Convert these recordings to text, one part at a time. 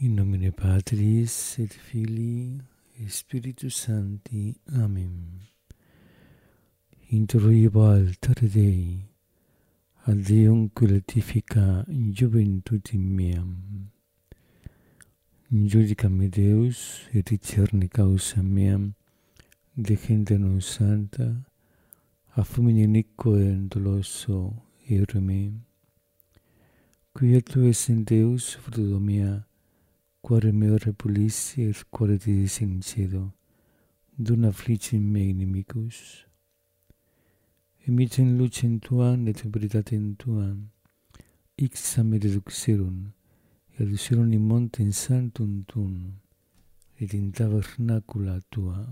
In nomine Patris et Filii et Spiritus Sancti. Amen. Introibo altare Dei, ad Deum cultifica in juventutem meam. Judicam Deus, et discerne causa meam, de gente non santa, a fumine iniquo et doloso ere me. Quia tu es in Deus, fruto mea, quare me repulissi et quare te disincedo, dun afflicim me inimicus. Emitem lucem tuam et veritatem tuam, ixam me deduxerum, et aducerum in montem sanctum tuum, et in tabernacula tua.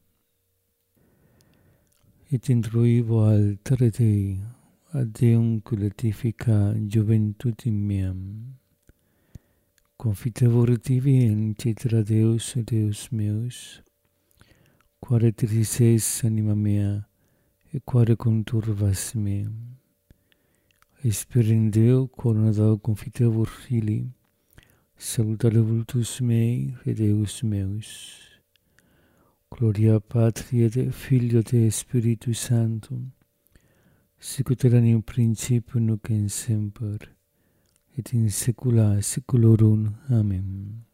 Et introibo altare Dei, ad Deum cultifica juventutem meam. Confitevor tibi in cetera Deus, Deus meus, quare trises anima mea, et quare conturvas me. Esper in Deo, quod nado confitevor Filii, salutare vultus mei, et Deus meus. Gloria Patri et Filio et Spiritus Sanctum, sicut erat in principio nunc et semper, et in saecula saeculorum. Amen.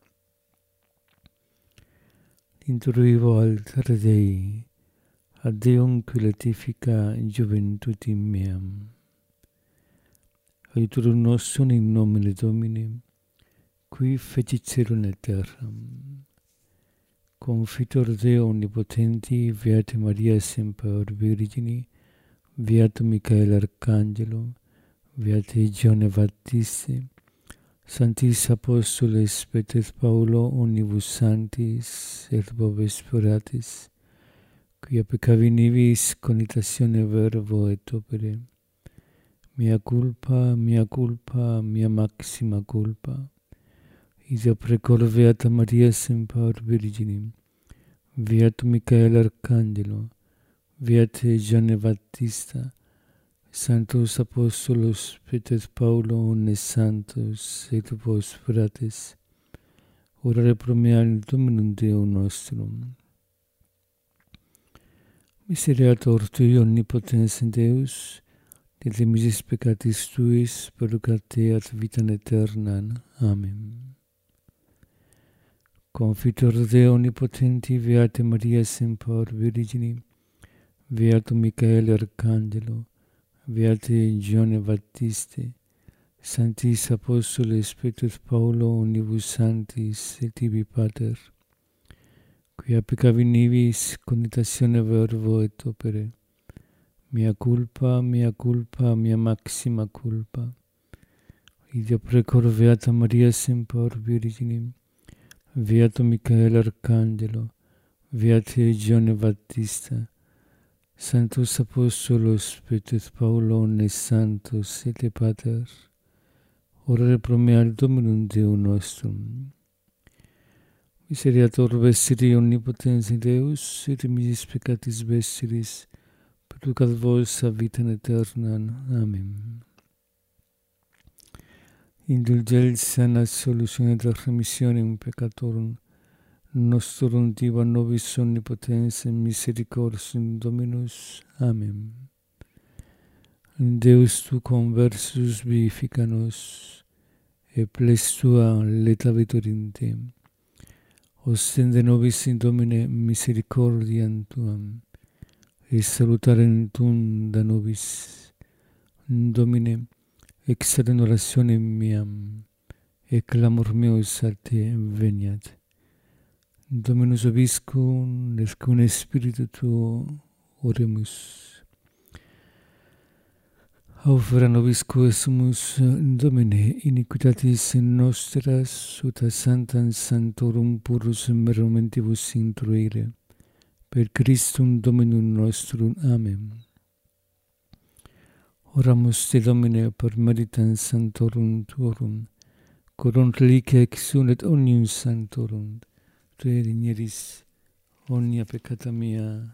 Introibo altare Dei, ad Deum cultifica juventutem meam. Aiutorium nostrum in nomine Domini, qui fecit caelum et terram. Confitor Deo omnipotenti, Beate Maria semper Virgini, Beatum Michael Arcangelo, Beate Giovanne Baptiste, Sanctis Apostoles Peter Paulo, omnibus sanctis, et vobis speratis, quia peccavi nibis conitatione verbo et opere. Mea culpa, mea maxima culpa. Ida precor Beata Maria semper Virginim, Beatum Michael Arcangelo, Beate Giovanne Baptista, Sanctus Apostolos Peter Paulo, omnes santos et vos fratres, orare pro me al Dominum Deum nostrum. Miseriator Tui omnipotens Deus, et de misis peccatis Tuis purgate ad vitam aeternam. Amen. Confitor Deo omnipotenti, Beate Maria semper Virgini, Beatum Michael Arcangelo, Beate Giovanne Baptiste, Sanctis Apostoles Peter Paulo, omnibus sanctis et tibi Pater, quia peccavi nibis conitatione verbo et opere. Mea culpa, mea maxima culpa. Ida precor Beata Maria semper Virginim, Beatum Michael Arcangelo, Beate Giovanne Baptista, Sanctus Apostolos Peter Paulo, omnes santos et Pater, orare pro me al Dominum Deum nostrum. Miseriator vestri omnipotens Deus, et misis peccatis vestris, perducat vos a vitam aeternam. Amen. Indulgens sana solutione et remissionem peccatorum nostrum diva nobis omnipotens misericordiam Dominus. Amen. Deus tu conversus vivifica nos, et ples tua leta vitorium te. Ostende nobis in Domine misericordiam tuam, et salutarem tuum da nobis. Domine, exaudem orationem meam, et clamor meus a te veniat. Dominus vobiscum, et cum spiritu tuo, oremus. Aufera nobis quesumus, Domine, iniquitatis nostras, ut a sanctam sanctorum purus momentibus intruire, per Christum Dominum nostrum. Amen. Oramus te Domine per meritam sanctorum tuorum, corum reliquia exunet omnium sanctorum, Te digneris omnia peccata mea.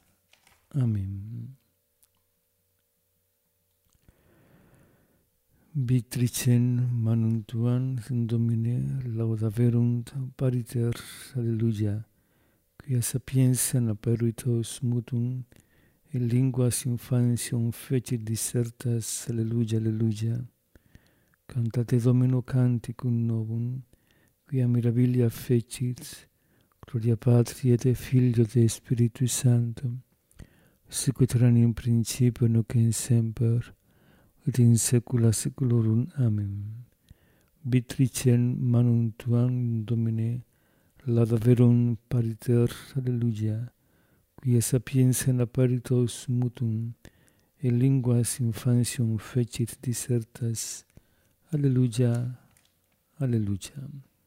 Amen. Vitricen manum tuam, Domine, laudaverunt pariter, alleluia, quia sapienza aperitus mutum, in linguas infantium fecit dissertas, alleluia, alleluia. Cantate Domino canticum novum, quia mirabilia fecit, gloria Patri et Filio et Spiritus Sancto, sicut erat in principio nunc in semper, et in saecula saeculorum. Amen. Vitricen manum tuam, Domine, laudaverunt pariter, alleluia, quia sapienza aperitus mutum, in linguas infantium fecit dissertas, alleluia, alleluia.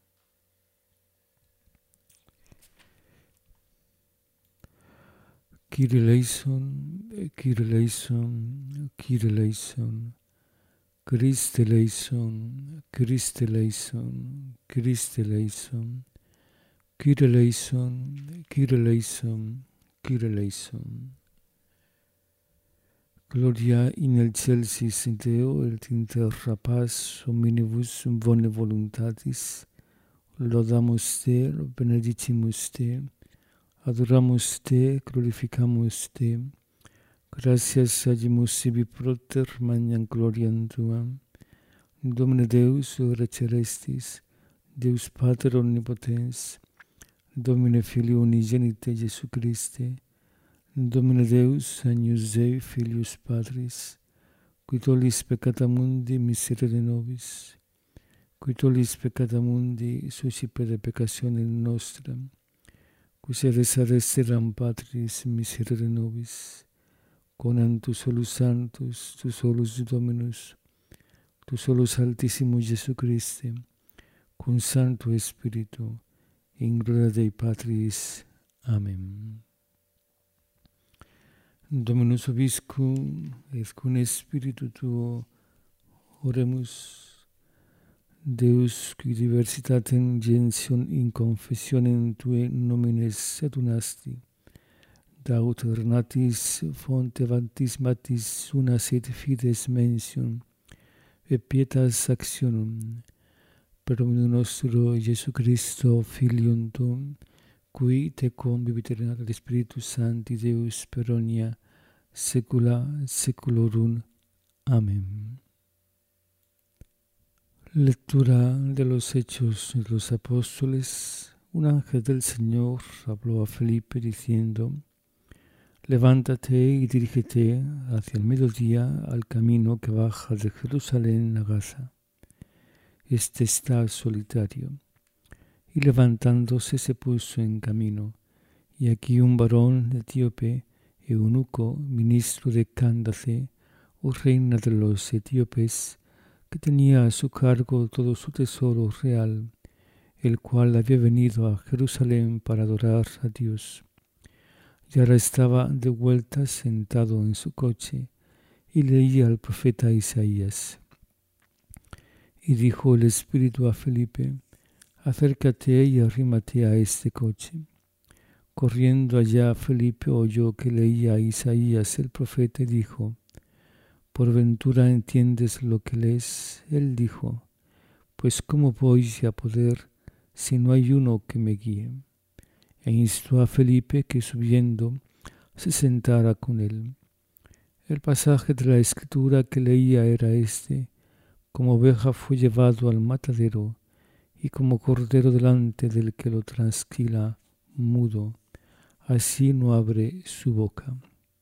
Kyrie eleison, Kyrie eleison, Kyrie eleison, Christe eleison, Christe eleison, Christe eleison, Kyrie eleison, Kyrie eleison, Kyrie eleison. Gloria in excelsis Deo et in terra paz hominibus bone voluntatis. Laudamus te, benedicimus te, adoramus te, glorificamus te. Gratias agimus sibi proter magnam gloriam tuam. Domine Deus ora celestis, Deus Pater omnipotens, Domine Filio unigenite Iesu Christe, Domine Deus agnus Dei Filius Patris, qui tollis peccata mundi miserere nobis, qui tollis peccata mundi suscipere peccatione nostra, qui sedes ad esteram Patris miserere nobis, conam tu solus Sanctus, tu solus Dominus, tu solus Altissimus Iesu Christe, cum Sancto Spiritu, in gloria Dei Patris. Amen. Dominus vobiscum, et cum Spiritu tuo, oremus. Deus, qui diversitatem gentium in confessionem Tue nomines adunasti, Daut renatis fonte baptismatis unas et fides mensium, et pietas actionum, per Dominum nostro Iesu Christo, Filium Tuum, qui tecum vivit et Spiritus Sancti Deus per omnia saecula saeculorum. Amén. Lectura de los Hechos de los Apóstoles. Un ángel del Señor habló a Felipe diciendo: Levántate y dirígete hacia el mediodía al camino que baja de Jerusalén a Gaza. Este está solitario. Y levantándose se puso en camino. Y aquí un varón etíope, eunuco, ministro de Cándace, o reina de los etíopes, que tenía a su cargo todo su tesoro real, el cual había venido a Jerusalén para adorar a Dios. Y ahora estaba de vuelta sentado en su coche y leía al profeta Isaías. Y dijo el Espíritu a Felipe: acércate y arrímate a este coche. Corriendo allá, Felipe oyó que leía a Isaías el profeta y dijo: ¿por ventura entiendes lo que lees? Él dijo: pues ¿cómo voy a poder si no hay uno que me guíe? E instó a Felipe que subiendo se sentara con él. El pasaje de la Escritura que leía era este: como oveja fue llevado al matadero, y como cordero delante del que lo trasquila, mudo, así no abre su boca.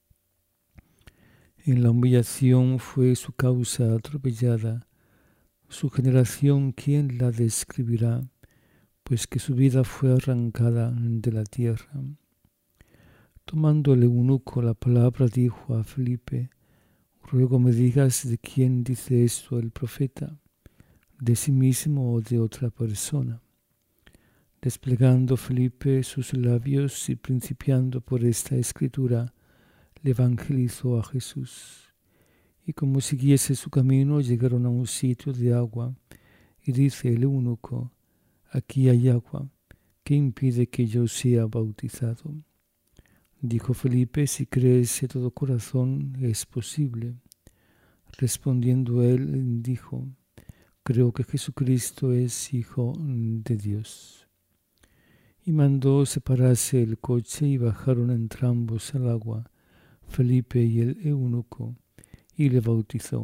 En la humillación fue su causa atropellada. Su generación, ¿quién la describirá? Pues que su vida fue arrancada de la tierra. Tomando el eunuco la palabra, dijo a Felipe: ruego me digas de quién dice esto el profeta, de sí mismo o de otra persona. Desplegando Felipe sus labios y principiando por esta escritura, le evangelizó a Jesús. Y como siguiese su camino, llegaron a un sitio de agua, y dice el eunuco: aquí hay agua, ¿qué impide que yo sea bautizado? Dijo Felipe: si crees de todo corazón, es posible. Respondiendo él, dijo: creo que Jesucristo es Hijo de Dios. Y mandó separarse el coche y bajaron entrambos al agua, Felipe y el eunuco, y le bautizó.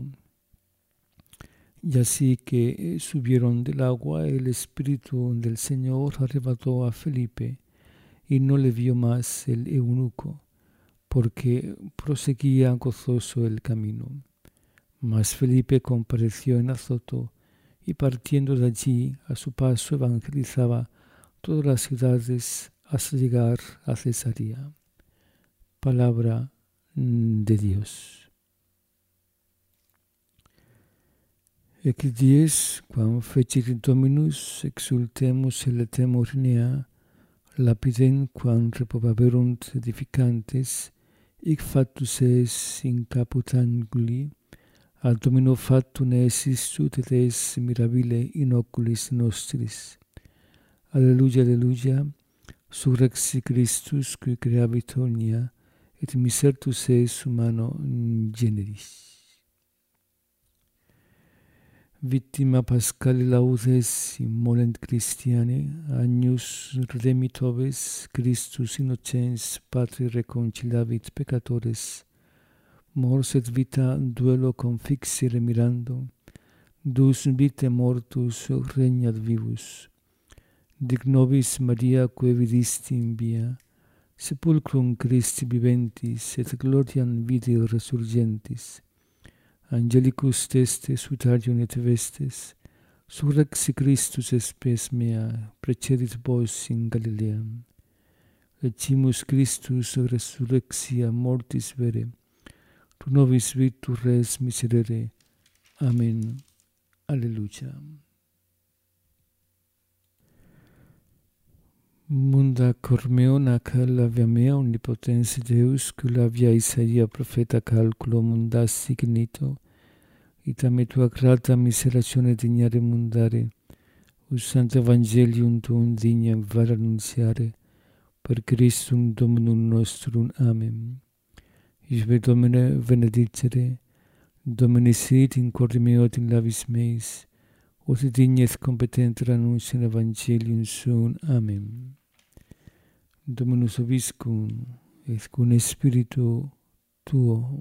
Y así que subieron del agua, el Espíritu del Señor arrebató a Felipe, y no le vio más el eunuco, porque proseguía gozoso el camino. Mas Felipe compareció en Azoto, y partiendo de allí, a su paso evangelizaba todas las ciudades hasta llegar a Cesarea. Palabra de Dios. Ec dies, quam fecit Dominus, exultemus et Rinea, lapidem quam reprobaverunt edificantes, hic factus es in caput anguli, ad Domino factum existut et es mirabile in oculis nostris. Alleluia, alleluia, surrexit Christus, qui creavit omnia, et misertus es humano generis. Victima Pascali laudes molent Christiane, agnus redemit oves, Christus innocens Patri reconciliavit peccatores, mors et vita duelo confixere mirando, dus vitae mortus regnat vivus. Dic nobis Maria quae vidisti in via, sepulcrum Christi viventis et gloriam vidi resurgentis, Angelicus teste sutarium et vestes, surrexit Christus spes mea, precedit vos in Galileam. Ecimus Christus resurrexia mortis vere, tu nobis victus res miserere. Amen. Alleluia. Munda cor meo nacal avia mea omnipotens Deus, cula via Isaia profeta calculo mundas signito, ita tua grata miseratione dignare mundare, us sancta evangelium tuum dignam var annunciare, per Christum Dominum nostrum. Amen. Isbe Domine benedicere, Domine sit in corde meo et in labis meis, ut dignes competenter annunciam evangelium suum. Amen. Dominus vobiscum, et cum spiritu tuo.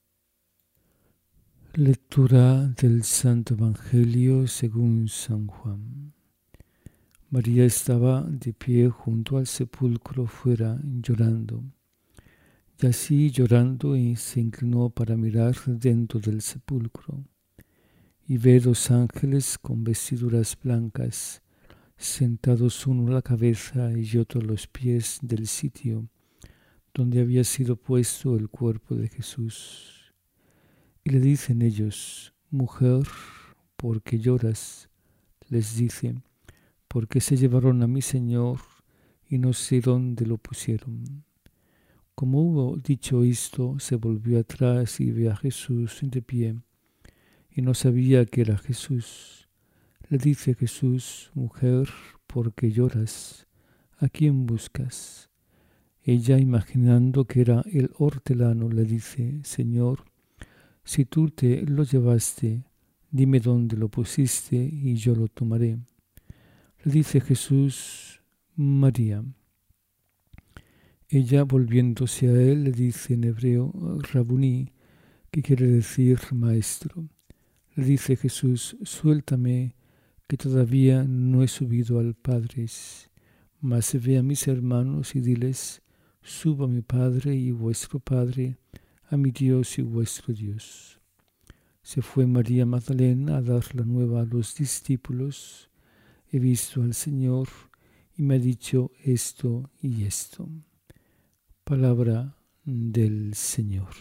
Lectura del Santo Evangelio según San Juan. María estaba de pie junto al sepulcro fuera llorando. Y así llorando se inclinó para mirar dentro del sepulcro. Y ve dos ángeles con vestiduras blancas, sentados uno a la cabeza y otro a los pies del sitio donde había sido puesto el cuerpo de Jesús. Y le dicen ellos: mujer, ¿por qué lloras? Les dice: porque se llevaron a mi Señor y no sé dónde lo pusieron. Como hubo dicho esto, se volvió atrás y ve a Jesús de pie, y no sabía que era Jesús. Le dice Jesús: mujer, ¿por qué lloras? ¿A quién buscas? Ella, imaginando que era el hortelano, le dice: Señor, si tú te lo llevaste, dime dónde lo pusiste y yo lo tomaré. Le dice Jesús: María. Ella, volviéndose a él, le dice en hebreo: Rabuní, que quiere decir maestro. Le dice Jesús: suéltame, que todavía no he subido al Padre, mas ve a mis hermanos y diles: subo a mi Padre y vuestro Padre, a mi Dios y vuestro Dios. Se fue María Magdalena a dar la nueva a los discípulos: he visto al Señor y me ha dicho esto y esto. Palabra del Señor.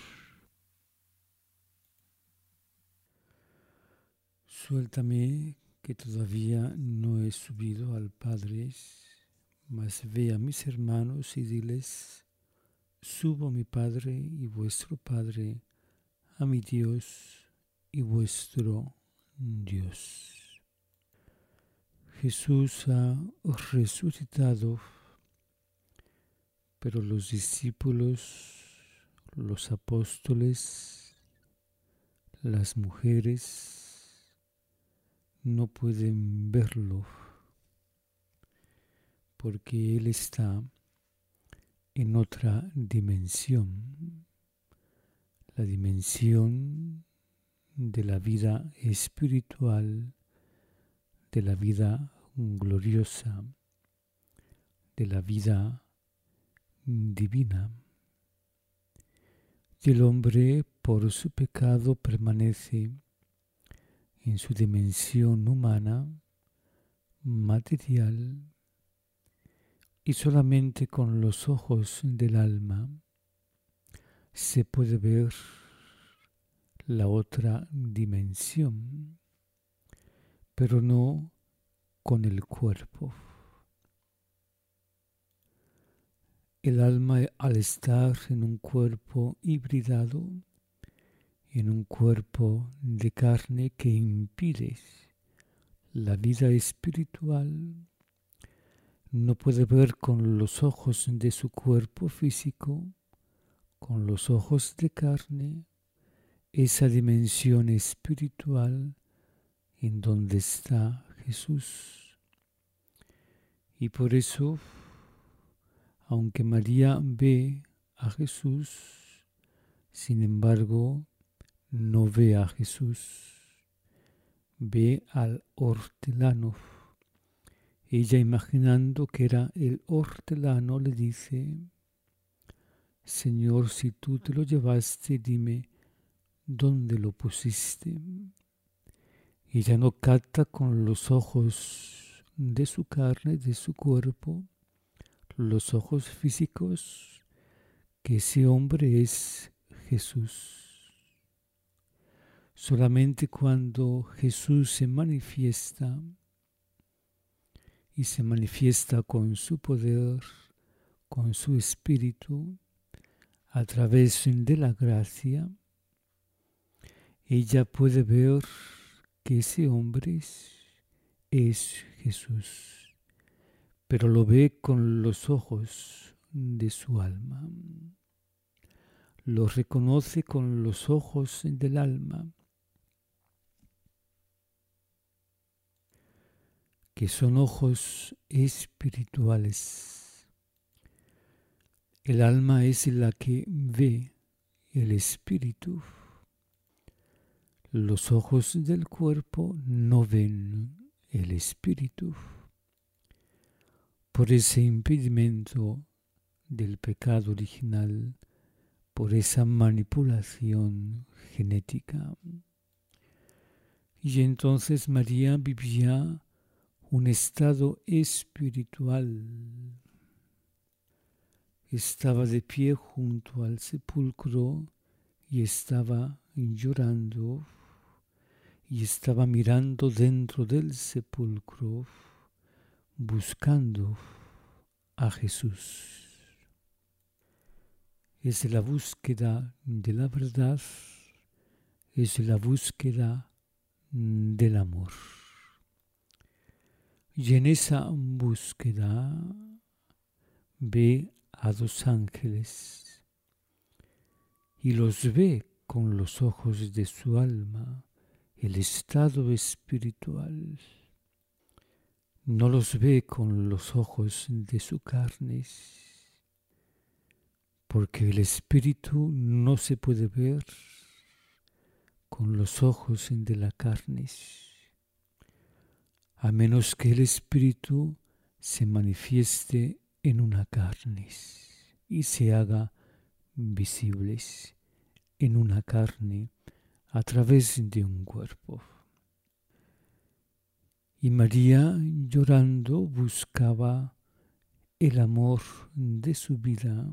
Suéltame, que todavía no he subido al Padre, mas ve a mis hermanos y diles: subo a mi Padre y vuestro Padre, a mi Dios y vuestro Dios. Jesús ha resucitado, pero los discípulos, los apóstoles, las mujeres no pueden verlo porque Él está en otra dimensión, la dimensión de la vida espiritual, de la vida gloriosa, de la vida divina. Y el hombre, por su pecado, permanece en su dimensión humana, material, y solamente con los ojos del alma se puede ver la otra dimensión, pero no con el cuerpo. El alma, al estar en un cuerpo hibridado, en un cuerpo de carne que impide la vida espiritual, no puede ver con los ojos de su cuerpo físico, con los ojos de carne, esa dimensión espiritual en donde está Jesús. Y por eso, aunque María ve a Jesús, sin embargo, no ve a Jesús, ve al hortelano. Ella, imaginando que era el hortelano, le dice: Señor, si tú te lo llevaste, dime dónde lo pusiste. Ella no capta con los ojos de su carne, de su cuerpo, los ojos físicos, que ese hombre es Jesús. Solamente cuando Jesús se manifiesta, y se manifiesta con su poder, con su espíritu, a través de la gracia, ella puede ver que ese hombre es Jesús, pero lo ve con los ojos de su alma. Lo reconoce con los ojos del alma, que son ojos espirituales. El alma es la que ve el espíritu. Los ojos del cuerpo no ven el espíritu. Por ese impedimento del pecado original, por esa manipulación genética. Y entonces María vivía un estado espiritual. Estaba de pie junto al sepulcro y estaba llorando y estaba mirando dentro del sepulcro, buscando a Jesús. Es la búsqueda de la verdad, es la búsqueda del amor. Y en esa búsqueda ve a dos ángeles y los ve con los ojos de su alma, el estado espiritual. No los ve con los ojos de su carne, porque el espíritu no se puede ver con los ojos de la carne, a menos que el espíritu se manifieste en una carne y se haga visibles en una carne a través de un cuerpo. Y María, llorando, buscaba el amor de su vida,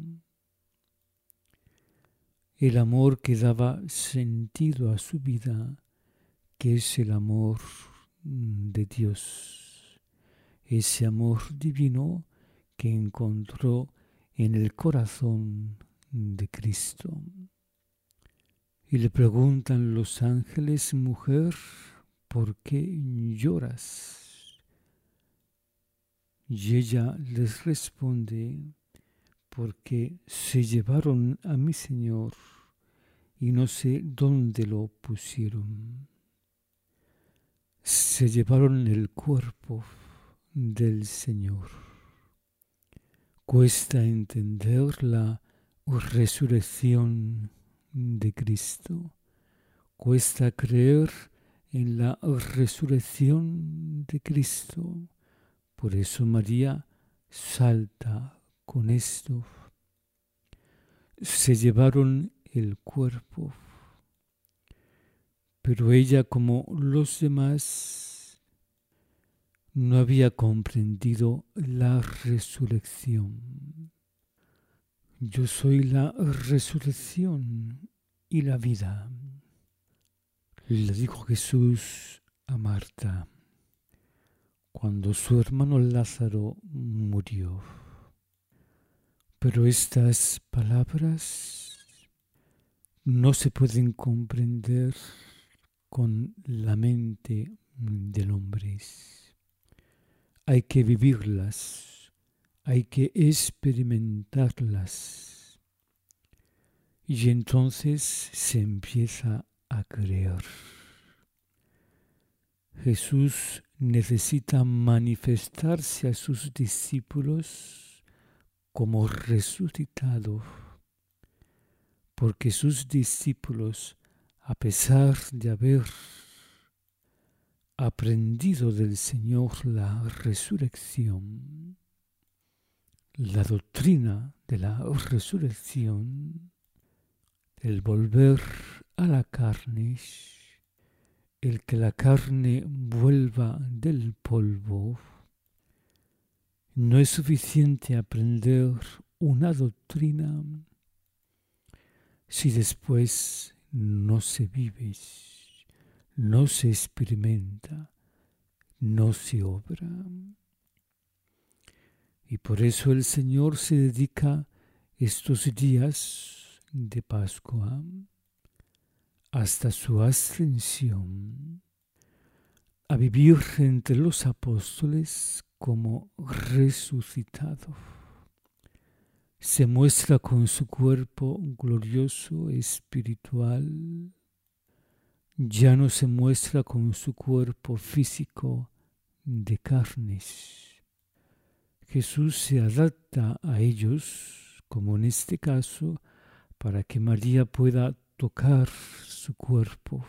el amor que daba sentido a su vida, que es el amor de Dios, ese amor divino que encontró en el corazón de Cristo. Y le preguntan los ángeles: mujer, ¿por qué lloras? Y ella les responde: porque se llevaron a mi Señor y no sé dónde lo pusieron. Se llevaron el cuerpo del Señor. Cuesta entender la resurrección de Cristo. Cuesta creer en la resurrección de Cristo. Por eso María salta con esto. Se llevaron el cuerpo, pero ella, como los demás, no había comprendido la resurrección. Yo soy la resurrección y la vida, le dijo Jesús a Marta cuando su hermano Lázaro murió. Pero estas palabras no se pueden comprender con la mente del hombre. Hay que vivirlas, hay que experimentarlas. Y entonces se empieza a creer. Jesús necesita manifestarse a sus discípulos como resucitado, porque sus discípulos, a pesar de haber aprendido del Señor la resurrección, la doctrina de la resurrección, el volver a la carne, el que la carne vuelva del polvo, no es suficiente aprender una doctrina si después no se vive, no se experimenta, no se obra. Y por eso el Señor se dedica estos días de Pascua hasta su ascensión a vivir entre los apóstoles como resucitado. Se muestra con su cuerpo glorioso, espiritual. Ya no se muestra con su cuerpo físico de carnes. Jesús se adapta a ellos, como en este caso, para que María pueda tocar su cuerpo.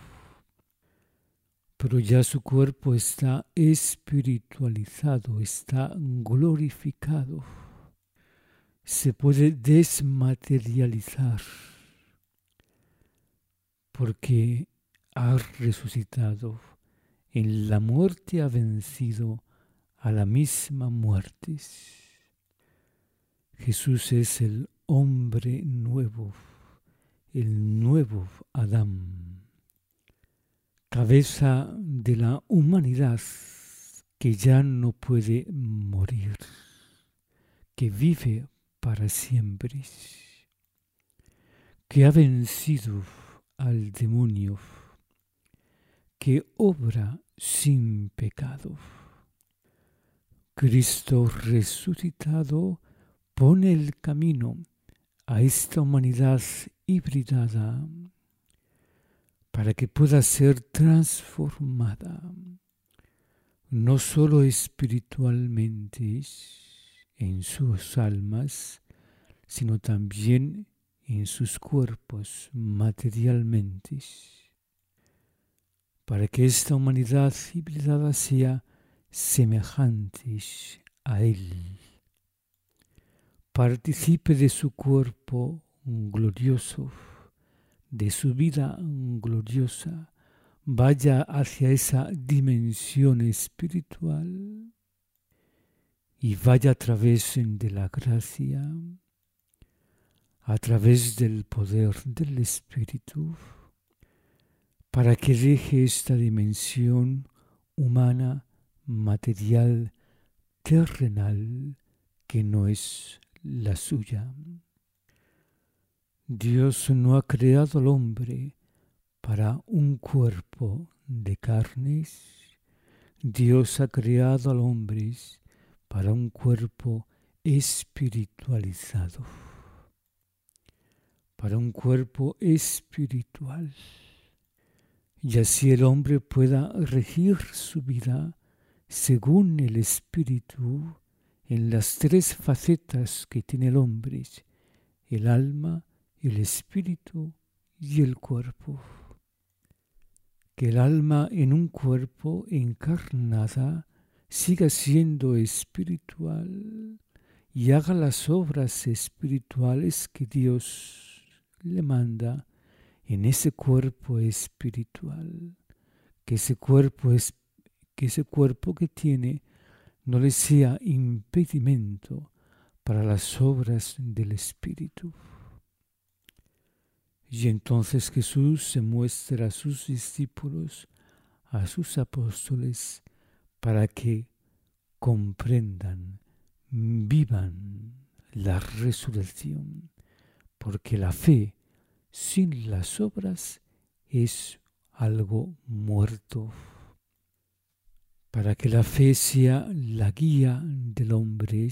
Pero ya su cuerpo está espiritualizado, está glorificado. Se puede desmaterializar porque ha resucitado. En la muerte ha vencido a la misma muerte. Jesús es el hombre nuevo, el nuevo Adán, cabeza de la humanidad que ya no puede morir, que vive para siempre, que ha vencido al demonio, que obra sin pecado. Cristo resucitado pone el camino a esta humanidad hibridada para que pueda ser transformada, no solo espiritualmente en sus almas, sino también en sus cuerpos materialmente, para que esta humanidad hibridada sea semejante a Él, participe de su cuerpo glorioso, de su vida gloriosa, vaya hacia esa dimensión espiritual y vaya a través de la gracia, a través del poder del Espíritu, para que deje esta dimensión humana, material, terrenal, que no es la suya. Dios no ha creado al hombre para un cuerpo de carnes. Dios ha creado al hombre para un cuerpo espiritualizado, para un cuerpo espiritual. Y así el hombre pueda regir su vida según el espíritu en las tres facetas que tiene el hombre: el alma, el espíritu y el cuerpo. Que el alma en un cuerpo encarnada siga siendo espiritual y haga las obras espirituales que Dios le manda en ese cuerpo espiritual. Que ese cuerpo que tiene no le sea impedimento para las obras del Espíritu. Y entonces Jesús se muestra a sus discípulos, a sus apóstoles, para que comprendan, vivan la resurrección, porque la fe sin las obras es algo muerto. Para que la fe sea la guía del hombre,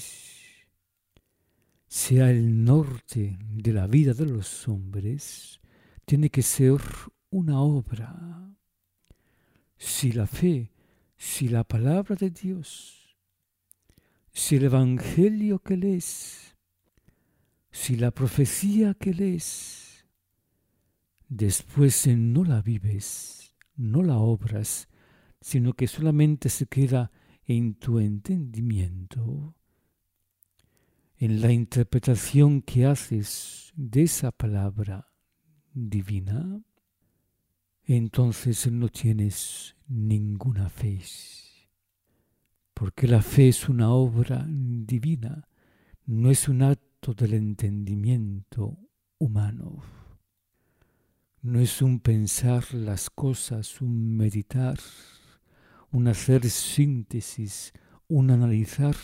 sea el norte de la vida de los hombres, tiene que ser una obra. Si la fe, si la palabra de Dios, si el evangelio que lees, si la profecía que lees, después no la vives, no la obras, sino que solamente se queda en tu entendimiento, en la interpretación que haces de esa palabra divina, entonces no tienes ninguna fe. Porque la fe es una obra divina, no es un acto del entendimiento humano. No es un pensar las cosas, un meditar, un hacer síntesis, un analizar.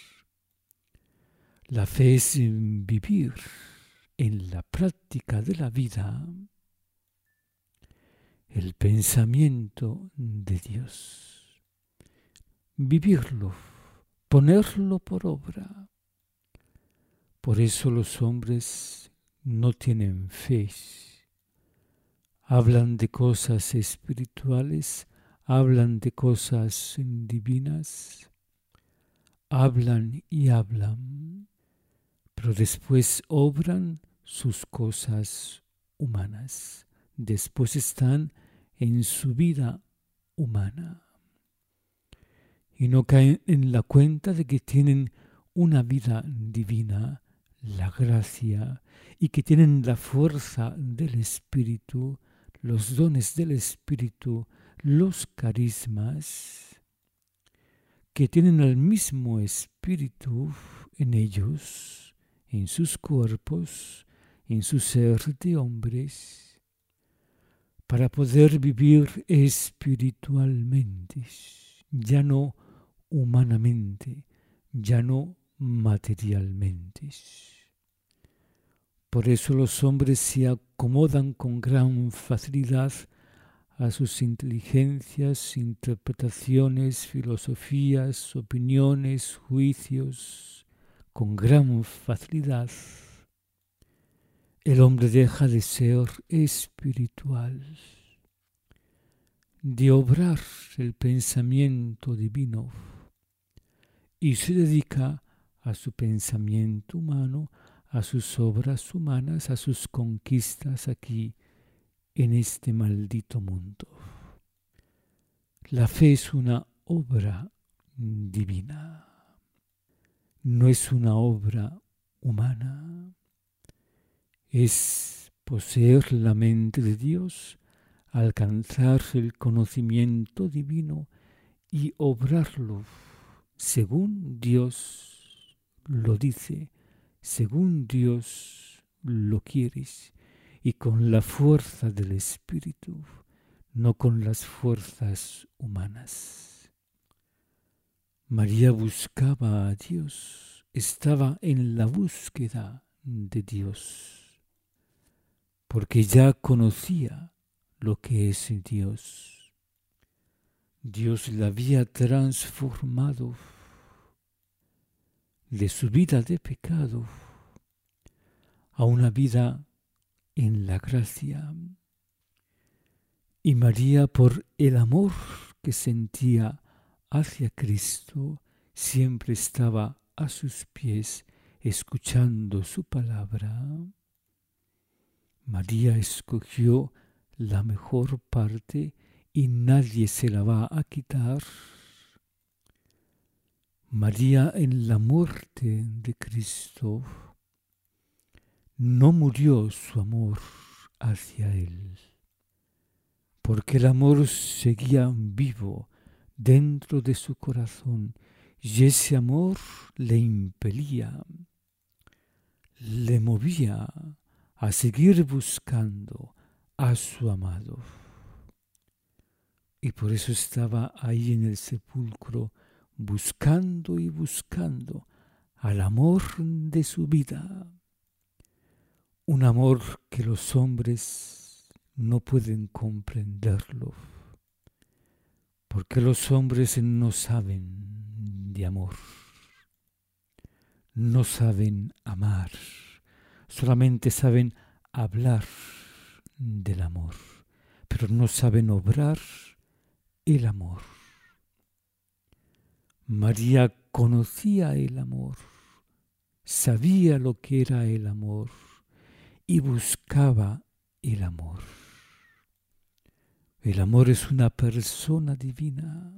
La fe es vivir en la práctica de la vida el pensamiento de Dios. Vivirlo, ponerlo por obra. Por eso los hombres no tienen fe. Hablan de cosas espirituales, hablan de cosas divinas, hablan y hablan, pero después obran sus cosas humanas. Después están en su vida humana y no caen en la cuenta de que tienen una vida divina, la gracia, y que tienen la fuerza del Espíritu, los dones del Espíritu, los carismas, que tienen el mismo Espíritu en ellos, en sus cuerpos, en su ser de hombres, para poder vivir espiritualmente, ya no humanamente, ya no materialmente. Por eso los hombres se acomodan con gran facilidad a sus inteligencias, interpretaciones, filosofías, opiniones, juicios, con gran facilidad. El hombre deja de ser espiritual, de obrar el pensamiento divino y se dedica a su pensamiento humano, a sus obras humanas, a sus conquistas aquí en este maldito mundo. La fe es una obra divina, no es una obra humana. Es poseer la mente de Dios, alcanzar el conocimiento divino y obrarlo según Dios lo dice, según Dios lo quieres, y con la fuerza del Espíritu, no con las fuerzas humanas. María buscaba a Dios, estaba en la búsqueda de Dios, porque ya conocía lo que es Dios. Dios la había transformado de su vida de pecado a una vida en la gracia. Y María, por el amor que sentía hacia Cristo, siempre estaba a sus pies escuchando su palabra. María escogió la mejor parte y nadie se la va a quitar. María, en la muerte de Cristo, no murió su amor hacia Él, porque el amor seguía vivo dentro de su corazón y ese amor le impelía, le movía a seguir buscando a su amado. Y por eso estaba ahí en el sepulcro buscando y buscando al amor de su vida. Un amor que los hombres no pueden comprenderlo, porque los hombres no saben de amor, no saben amar, solamente saben hablar del amor, pero no saben obrar el amor. María conocía el amor, sabía lo que era el amor y buscaba el amor. El amor es una persona divina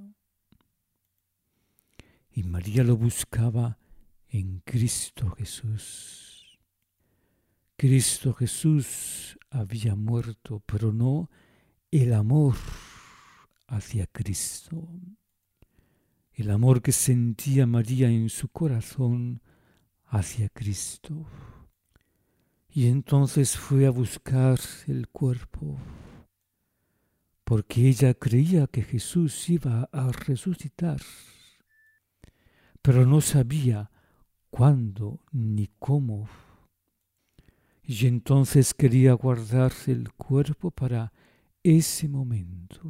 y María lo buscaba en Cristo Jesús. Cristo Jesús había muerto, pero no el amor hacia Cristo. El amor que sentía María en su corazón hacia Cristo. Y entonces fue a buscar el cuerpo, porque ella creía que Jesús iba a resucitar, pero no sabía cuándo ni cómo. Y entonces quería guardar el cuerpo para ese momento.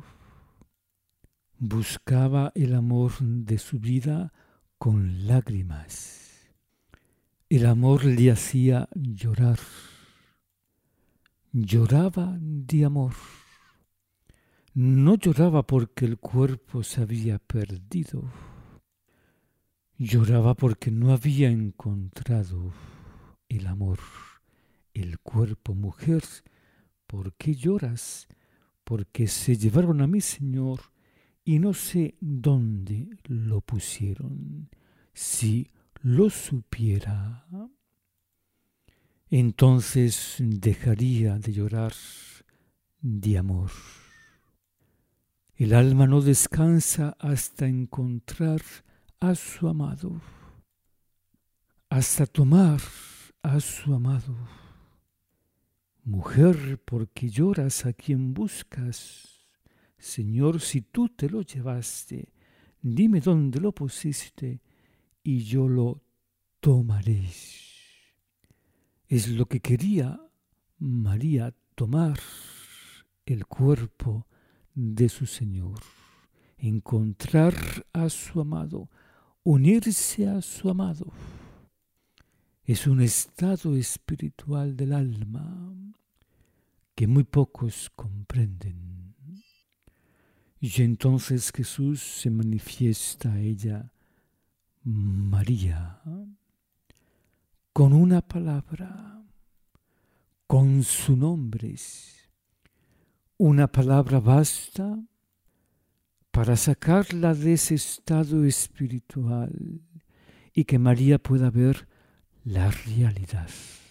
Buscaba el amor de su vida con lágrimas. El amor le hacía llorar. Lloraba de amor. No lloraba porque el cuerpo se había perdido. Lloraba porque no había encontrado el amor, el cuerpo. Mujer, ¿por qué lloras? Porque se llevaron a mi Señor y no sé dónde lo pusieron. Si lo supiera, entonces dejaría de llorar de amor. El alma no descansa hasta encontrar a su amado, hasta tomar a su amado. Mujer, ¿por qué lloras? ¿A quien buscas? Señor, si tú te lo llevaste, dime dónde lo pusiste y yo lo tomaré. Es lo que quería María, tomar el cuerpo de su Señor, encontrar a su amado, unirse a su amado. Es un estado espiritual del alma que muy pocos comprenden. Y entonces Jesús se manifiesta a ella, María, con una palabra, con su nombre. Una palabra basta para sacarla de ese estado espiritual y que María pueda ver la realidad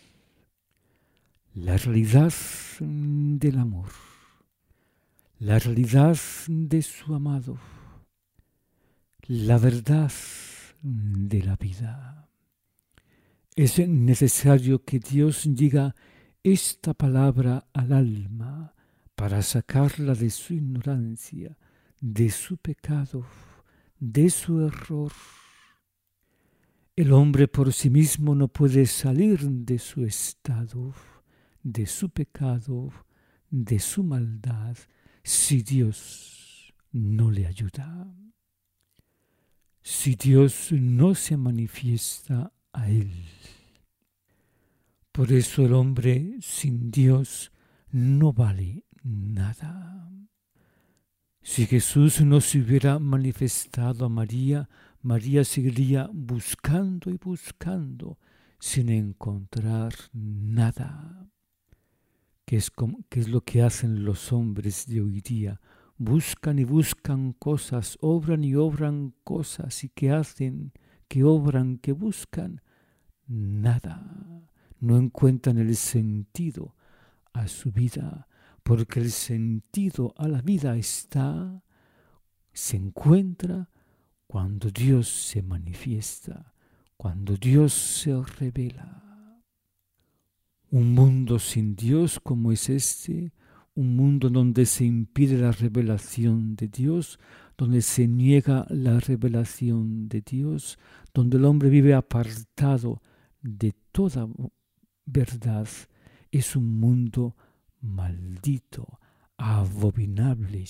del amor, la realidad de su amado, la verdad de la vida. Es necesario que Dios diga esta palabra al alma para sacarla de su ignorancia, de su pecado, de su error. El hombre por sí mismo no puede salir de su estado, de su pecado, de su maldad, si Dios no le ayuda. Si Dios no se manifiesta a él. Por eso el hombre sin Dios no vale nada. Si Jesús no se hubiera manifestado a María, María seguiría buscando y buscando sin encontrar nada. ¿Qué es lo que hacen los hombres de hoy día? Buscan y buscan cosas, obran y obran cosas. ¿Y qué hacen? ¿Qué obran? ¿Qué buscan? Nada. No encuentran el sentido a su vida, porque el sentido a la vida se encuentra cuando Dios se manifiesta, cuando Dios se revela. Un mundo sin Dios como es este, un mundo donde se impide la revelación de Dios, donde se niega la revelación de Dios, donde el hombre vive apartado de toda verdad, es un mundo maldito, abominable,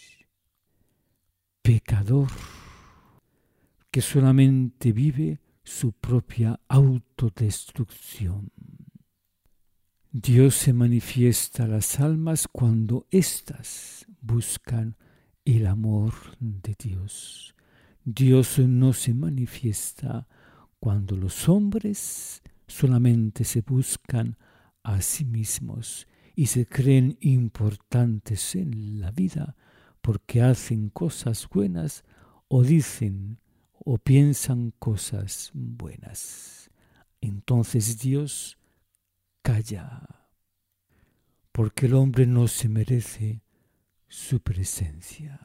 pecador, que solamente vive su propia autodestrucción. Dios se manifiesta a las almas cuando éstas buscan el amor de Dios. Dios no se manifiesta cuando los hombres solamente se buscan a sí mismos y se creen importantes en la vida porque hacen cosas buenas o dicen o piensan cosas buenas. Entonces Dios calla, porque el hombre no se merece su presencia.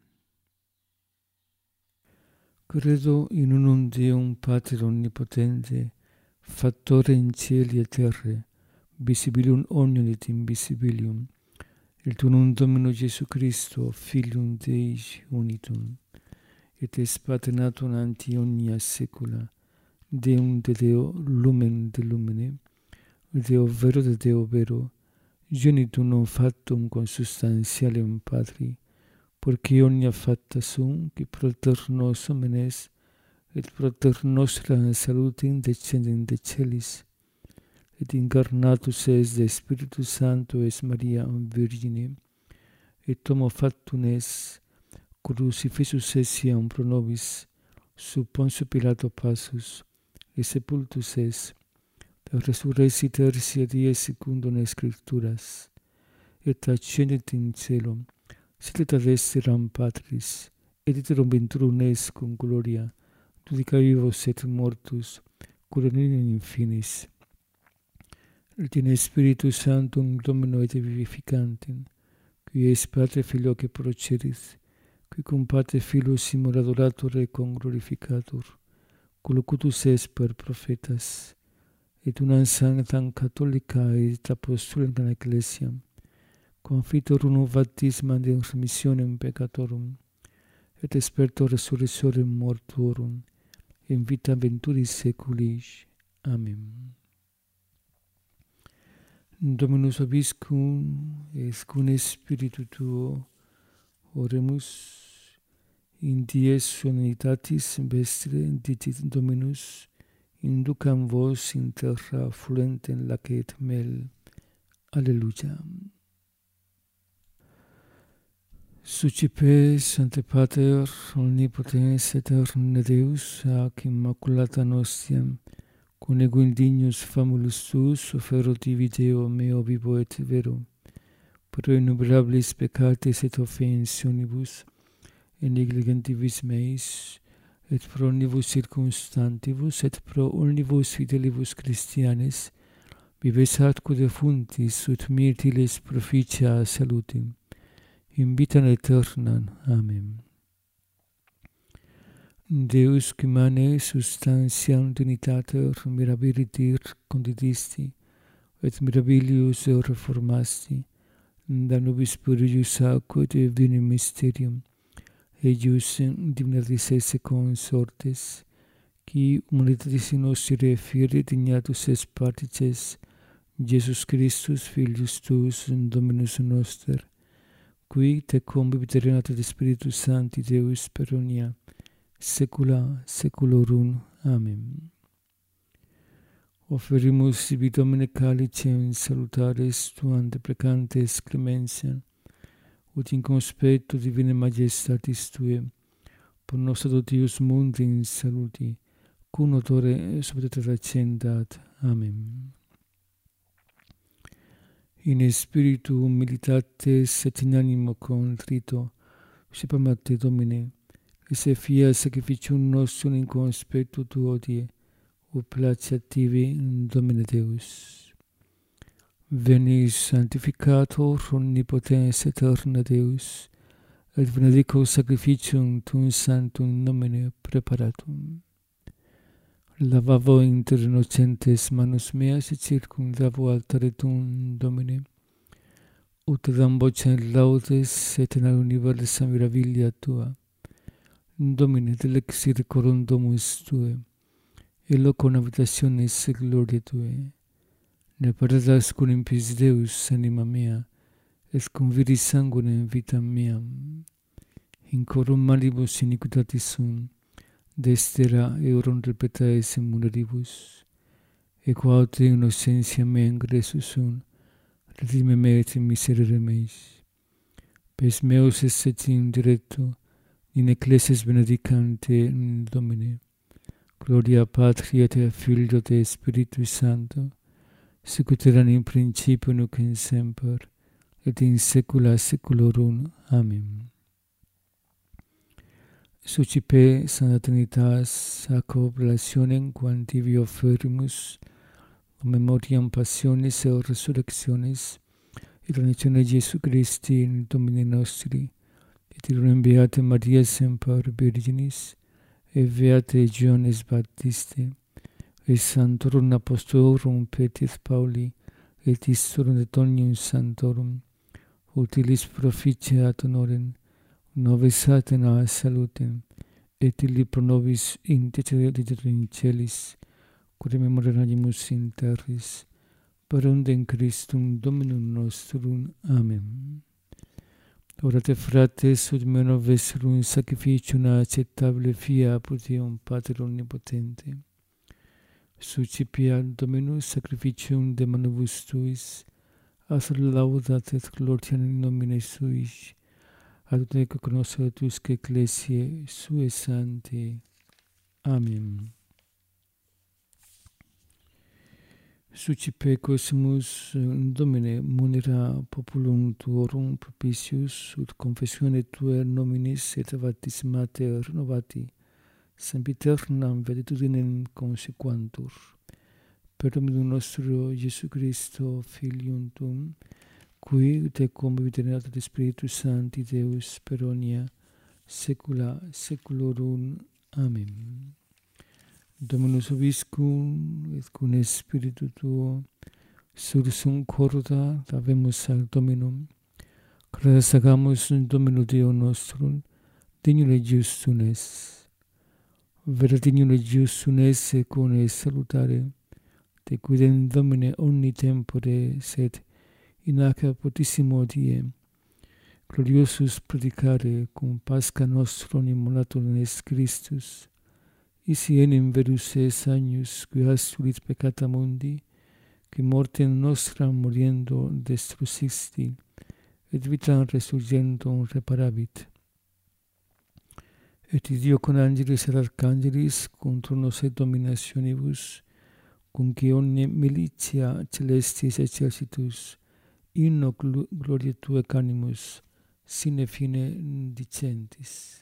Credo in unum Deum Pater Omnipotente, Fattore in cieli et terre, visibilium omnium et invisibilium, et unum Domino Gesù Christo, Filium Dei unitum, et es paternatum ante omnia saecula, Deum de Deo, lumen de lumine, Deo vero de Deo vero, genitum non factum consubstantialem Patri, porque omnia facta sum, qui proter nos homines, et proter nostra salutem descendent de celis, et incarnatus es de Spiritus Sancto es Maria Virgine, et homo factum es, crucifixus essiam pro nobis, sub Pontio Pilato passus, et sepultus es, resurrexit tertia die secundum Scripturas, et ascendit in caelum, sit ad dexteram Patris, et iterum venturum est cum gloria, judica vivos et mortus, coronare in finis. Et in Spiritus Sanctum Domino et vivificantem, qui es Patre Filio que procedis, qui cum Patre Filio simul adorator et conglorificator, collocutus est per prophetas, et unam sanctam catholica et apostolicam ecclesiam, confitor unum baptismam de remissionem peccatorum, et experto resurrectione mortuorum, in vita venturis seculi. Amen. Dominus vobiscum, et cum spiritu tuo, oremus, in dies solemnitatis vestre dicit Dominus, inducam vos in terra fluentem lacet mel. Alleluia. Sucipe, Sancte Pater, omnipotens eterne Deus, ac immaculata nostiam, con ego indignus famulus tuus, offerotivi Deo meo vivo et vero, pro innumerabilis peccatis et offensionibus, et negligentibus meis, et pro omnibus circumstantibus, et pro omnibus fidelibus Christianes, vives atque defuntis, ut mirtiles proficia salutem, in vitam aeternam. Amen. Deus qui mane substantiam Trinitater mirabilitir condidisti, et mirabilius reformasti, da nobis purius aquae et divinem mysterium, eius divinitatis esse consortes, qui humanitatis nostri fieri dignatus es partices, Jesus Christus, Filius tuus, Dominus noster, qui te convivit et Spiritus Sancti Deus per omnia saecula saeculorum. Amen. Offerimus sibi Domine calicem salutaris tuam deprecantes clementia, ut in conspectu divine majestatis Tuae, por nos adoptius mundi in saluti, cum odore subterracendat. Amen. In spiritu humilitates et in animo contrito, supamate Domine, et se fia sacrificium nostrum in conspectu Tuo die, ut placeat tibi, Domine Deus. Veni sanctificator omnipotens aeterna Deus, et benedicus sacrificium tuum sanctum nomine preparatum. Lavavo inter innocentes manus meas et circumdavo altare tuum, Domine, ut dam vocem laudes et in universa mirabilia Tua. Domine, delexit corum domus Tuae, et locum habitationis gloria Tuae. Ne paradas cum impis Deus anima mea, et cum viri sanguinem vitam meam. In corum malibus iniquitatis sum, destera euron repetaes in muneribus, et quaute innocentia mea ingressus sum, redime me et in miserere meis. Pes meus est in directo, in ecclesias benedicante in Domine. Gloria Patri et Filio et Spiritui Sancto, sicut erat in principio nunc in semper, et in saecula saeculorum. Amen. Sucipe Sancta Trinitas, ac oblationem quam tibi offerimus, memoriam passionis et resurrectionis, et donatione Jesu Christi in Domine nostri, et in Beate Maria semper Virginis, et Beate Johannes Baptiste, et Sanctorum Apostolorum Petri et Pauli, et Istorum et omnium Sanctorum, utilis proficiat honorem, nobis Athena salutem, et illi pro nobis intercedit in celis, cura memorabimus in terris, per undem Christum Dominum nostrum. Amen. Orate frates, ut meo novesurum sacrificium acceptabile fiat Deum Pater omnipotente. Sucipiat Dominus sacrificium de manibus Tuis, as laudat et gloria in nomine Suis, ad ut ego conoscetusque ecclesiae Suae Sanctae. Amen. Sucipe cosimus Domine munera populum Tuorum propitius, ut confessione Tuae nominis et baptismate renovati, sempiternam beatitudinem consequantur. Per Dominum nostro Iesu Christo, Filium Tuum, qui te convivit et Spiritus Sancti Deus per omnia saecula saeculorum. Amen. Dominus vobiscum et cum spiritu tuo, sursum corda davemus al Dominum, credas agamus Domino Deo nostrum, dignum et justum est. Vera dignum et justum est secundum salutare, te quidem Domine omni tempore, sed in hac potissimo die, gloriosus predicare cum Pascha nostrum immolatum est Christus, isi enim verus es agnus qui astulit peccata mundi, qui mortem nostram moriendo destrusisti, et vitam resurgentum reparavit. Et Dio con angelis et archangelis contra nos et dominationibus, cunque omne militia celestis exercitus, inno gloria Tuae canimus, sine fine dicentis.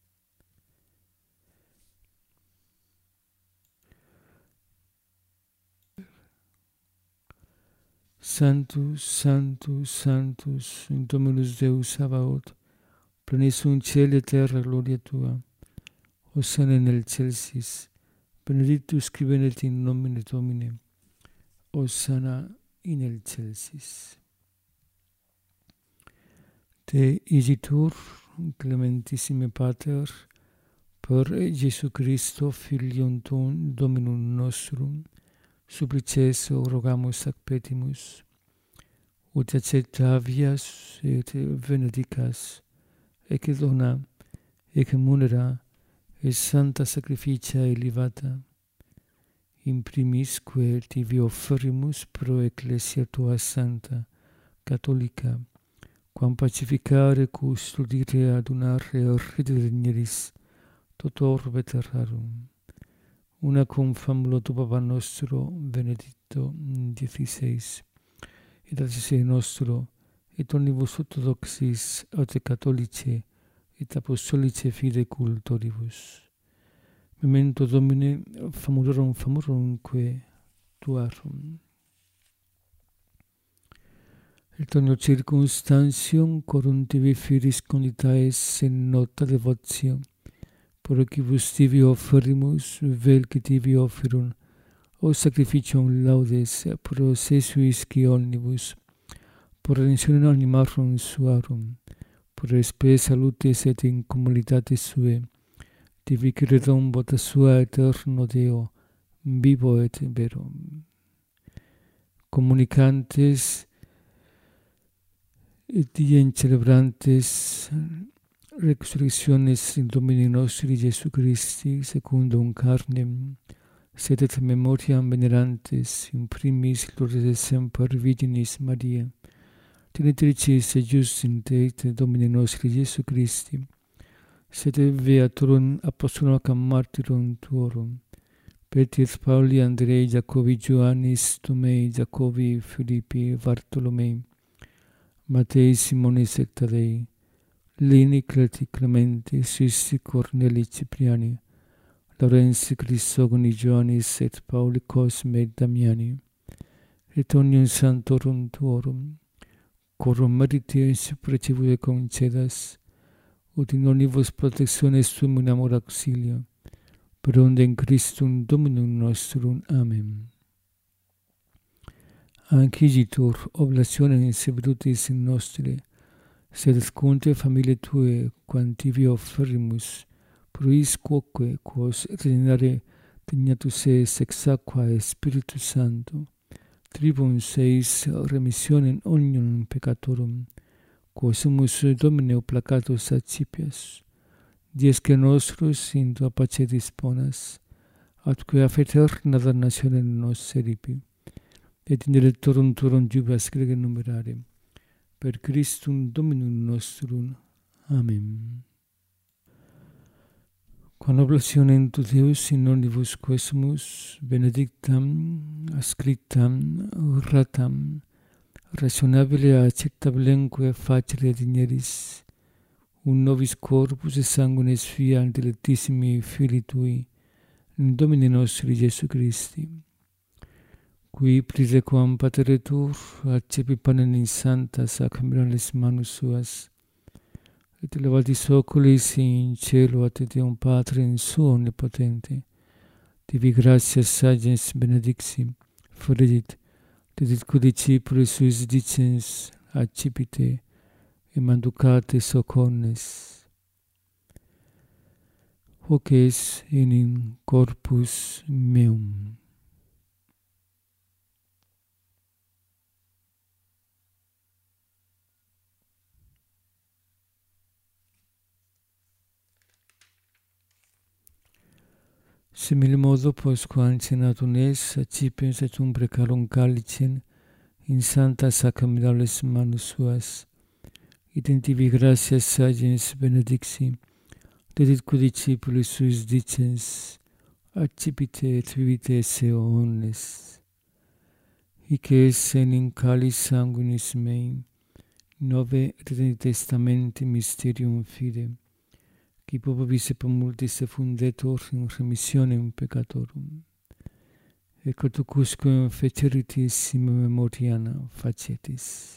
Sanctus, Sanctus, Sanctus, Dominus Deus Sabaoth, plenis sunt caeli et terra gloria Tua. Hosanna in excelsis, benedictus qui venet in nomine Domini. Hosanna in excelsis. Te igitur, clementissime Pater, per Iesu Christo, Filium Tuum, Dominum nostrum, supplices rogamus ac petimus, ut acceptavias et benedicas, ec dona, ec munera, et santa sacrificia elevata, in primisque tibi offerimus pro ecclesia tua santa, catholica, quam pacificare, custodire, adunare, redegneris, tot orbe terrarum. Una cum famulo tu Papa nostro, Benedicto XVI, et assise nostro, et omnibus orthodoxis, et catholice, et apostolice fide cultoribus. Memento Domine famurumque tuarum. Et ogni circunstantium corum tibi firis conditaes in nota devotio, por quibus tibi offerimus, vel que tibi offerun, o sacrificium laudes pro se suisci omnibus, por redemptionem animarum suarum, por spe salutes et in communitatis sue, tibi credum vota sua eterno Deo, vivo et vero. Communicantes et diem celebrantes resurrectiones in Domini nostri Jesu Christi secundum carnem, sed et memoriam venerantes in primis glorias semper Virginis Maria, Tenitricis et justinte et Domini nostri Jesu Christi, sed beaturum apostolum martyrum tuorum, Petri, Pauli, Andrei, Jacobi, Ioannis, Tomei, Jacobi, Filippi, Bartolomei, Matei, Simonis et Tadei, Lini, Cleti, Clementi, Sisti, Corneli, Cipriani, Laurensi, Crisogoni, Ioannis et Pauli, Cosme et Damiani, et omnium santorum tuorum, corum meritiis precibue concedas, ut in omnibus protectiones tuum in amor auxilio, per unde in Christum Dominum nostrum. Amen. Ancigitur oblationem severutis in nostre, sed scunte familiae tue, quam tibi offerimus, pruis quoque, quos regenerare dignatus es ex aqua et Spiritus Sancto, tribum seis remissionem omnium peccatorum, quos sumus Domine placatus accipias, diesque nostros in tua pace disponas, atque a eterna damnationem nos seripi, et in electorum tuorum jubas grege numerare, per Christum Dominum nostrum. Amen. Quam oblationem tu Deus in omnibus quesumus, benedictam, ascriptam, ratam, rationabile acceptablenque facere digneris, un nobis corpus et sanguinis fiat dilectissimi Filii Tui, in Domini nostri Jesu Christi, qui pride quam pateretur accepi panem in santa sacramentales manus suas, et elevatis oculis in cielo ad Deum Patrem suo omnipotente, tibi gratias sagens benedicti, fredit, dedit codicipulis suis dicens accipite, et manducate socornes. Hoc es in corpus meum. Simile modo, postquam cenatum es, accipiens et umbre carum calicem in santa sacramentales manus suas, et in tibi gratias sagens benedicti, dedit codicipulis suis dicens, accipite et vivite esse omnes. Hic es in calis sanguinis mei, nove redenit testamenti mysterium fide, qui popis et multis effundetur in remissionem peccatorum. Et quotucusque feceritis in memoriam facetis.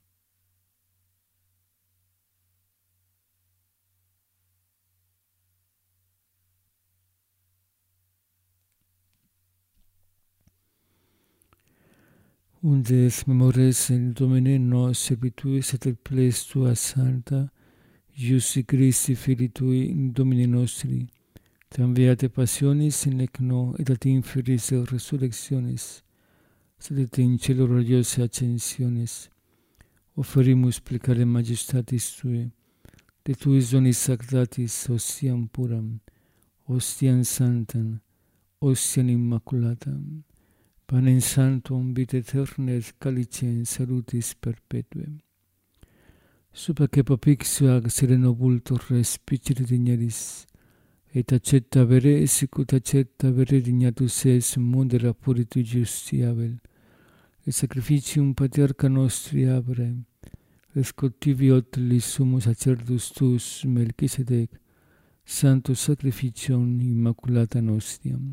Undes memores in Domine nos servituis et ples tua santa, Iusi Christi Filii Tui in Domini nostri, tam beate passionis in ecno et ad inferis resurrectionis, sed et in cielo gloriose ascensiones, offerimus plecare majestatis Tui, de Tuis donis sacratis ostiam puram, ostiam santam, Ostiam Immaculata, panem sanctum vita aeterna et calice in salutis perpetuae. Supaque propixia sereno vultur respicere digneris, et accetta vere sicut accetta vere dignatus es mundera puritu justi abel, et sacrificium patriarcha nostri abre, rescortiviot li summus sacerdus tuus Melchisedec, sanctus sacrificium immaculata nostiam.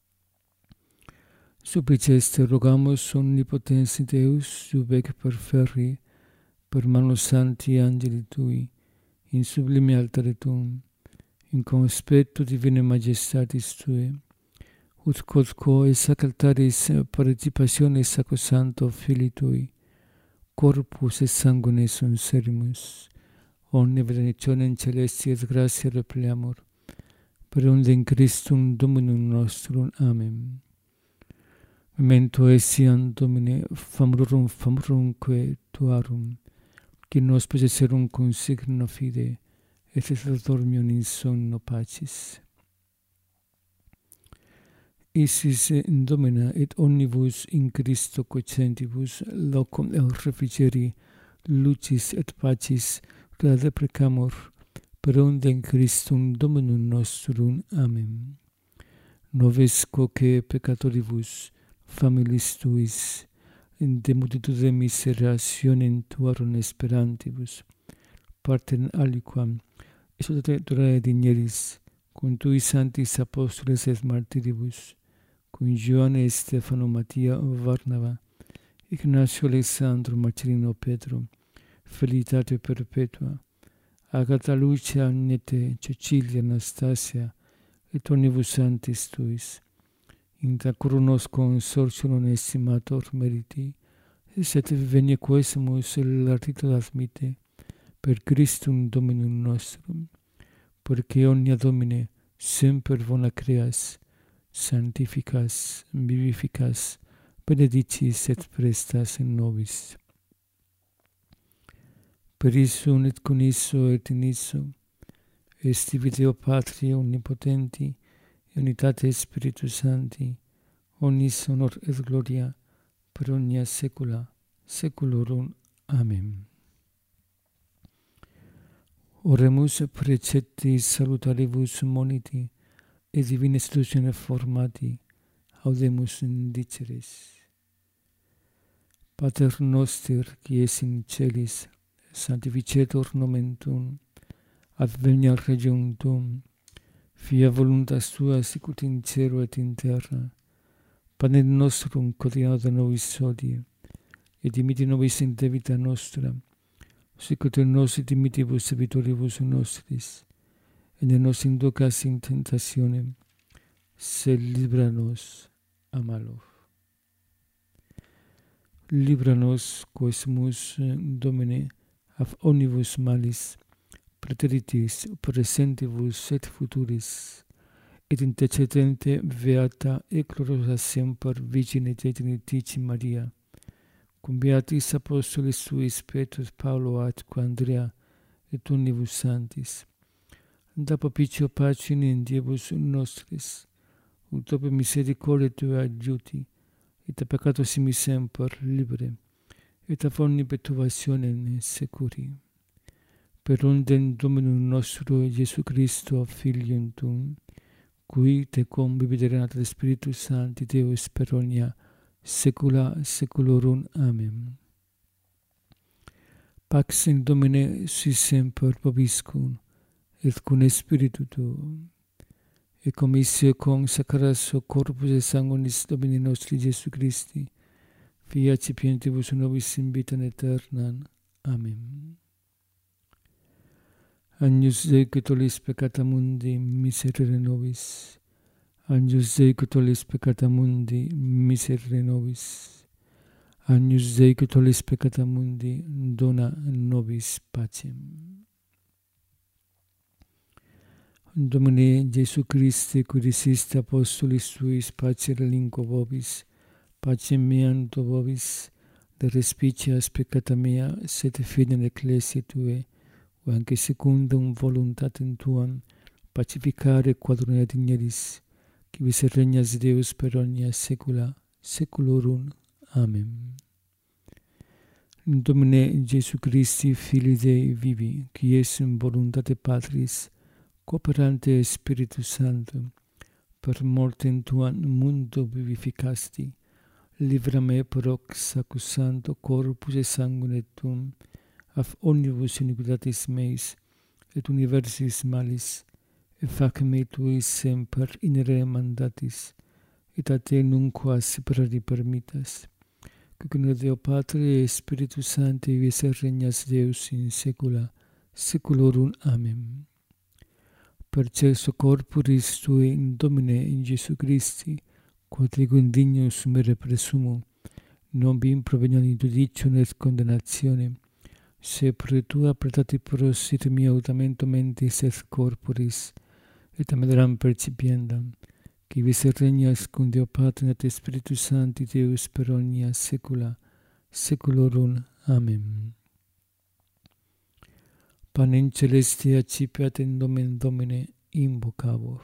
Suppliceste rogamus omnipotens Deus, jubec perferri, per manus sancti angeli tui, in sublime altare tuum, in conspectu divine majestatis tue, ut quodquo et sac altaris participationis sacrosancto Filii tui, corpus et sanguine sunserimus, omnia benedictionem celesti et gratia repleamur, per undem Christum Dominum nostrum. Amen. Memento essiam Domine famurumque tuarum, qui nos possesserum consigno fide, et dormium in sonno pacis. Isis in Domina et omnibus in Christo quocentibus locum refrigeri, lucis et pacis grade precamur, per undem Christum Dominum nostrum. Amen. Noves quoque peccatoribus, familis tuis, in de multitude miserationem tuarum esperantibus, partem aliquam, exultate digneris, cum tui sanctis apostoles et martiribus, cum Ioanne Stefano Mattia Varnava, Ignacio Alexandro Marcelino Petro, Felicitate perpetua, Agata Lucia Agnete, Cecilia Anastasia, et omnibus sanctis tuis, inter coronos consortium estimator meriti, et venie quesumus lartito admite, per Christum Dominum nostrum, porque omnia Domine semper bona creas, sanctificas, vivificas, benedicis et prestas in nobis. Per issum et con isso et in isso, est Deo Patri omnipotenti, unitate Spiritus Sancti, omnis honor et gloria, per omnia saecula saeculorum. Amen. Oremus preceptis salutaribus moniti, et divina institutione formati, audemus indiceres. Pater noster, qui es in celis, sanctificetur nomen tuum, adveniat regnum tuum, fiat voluntas tua sicut in cielo et in terra. Panem nostrum quotidianum da nobis hodie, et dimitte nobis in debita nostra, sicut nos dimittivus debitoribus nostris, et ne nos inducas in tentationem, sed libera nos a malo. Libera nos, quesumus, Domine, ab omnibus malis, praeteritis, presentibus et futuris, et intercedente beata et gloriosa semper Virgine Dei Trinifici Maria, cum beatis apostolis suis Petrus, Paulo, atque Andrea, et omnibus sanctis, da propicio pacem in diebus nostris, ut ope misericordiae Tuae adjuti, et a peccato simi semper libere, et a omni perturbationem securi. Per undem Dominum nostro Iesu Christo, Filium Tuum, qui tecum vividerat Spiritus Sancti Deus per omnia saecula saeculorum. Amen. Pax in Domine si semper vobiscum, et cum Spiritu tuum, et commissio consacras corpus et sanguinis Domini nostri Iesu Christi, fiat cipientibus nobis in vitam aeternam. Amen. Agnus Dei qui tollis peccata mundi, miserere nobis. Agnus Dei qui tollis peccata mundi, miserere nobis. Agnus Dei qui tollis peccata mundi, dona nobis pacem. Domine Iesu Christe, qui diciste apostolis tuis, pace relinquo vobis, pacem meam do vobis, de respicias peccata mea, sed fidem ecclesiae Tuae, anche secundum voluntatem Tuam, pacificare quadrona digneris, qui vis et regnas Deus per omnia saecula saeculorum. Amen. Domine Jesu Christi, Filii Dei vivi, qui es in voluntate Patris, cooperante Spiritus Sanctum, per mortem tuam mundo vivificasti, libera me per hoc sacrosancto corpus et sanguine tuum, af omnibus iniquitatis meis, et universis malis, et fac me tui semper inere mandatis, et a te nunquam separari permittas, que Deo Patri et Spiritus Sancti vis et regnas Deus in saecula saeculorum. Amen. Percesso corporis tui in Domine in Jesu Christi, quod ego indignus sumere presumo, non bim proveniam in judicium et condemnationem, se per tua pietate prosit mia autamento mentis et corporis, et ameram percipiendam, qui vis et regnas cum Deo Patri et Spiritus Sancti Deus per omnia saecula saeculorum. Amen. Panem celeste accipiat in nomen Domine invocavor.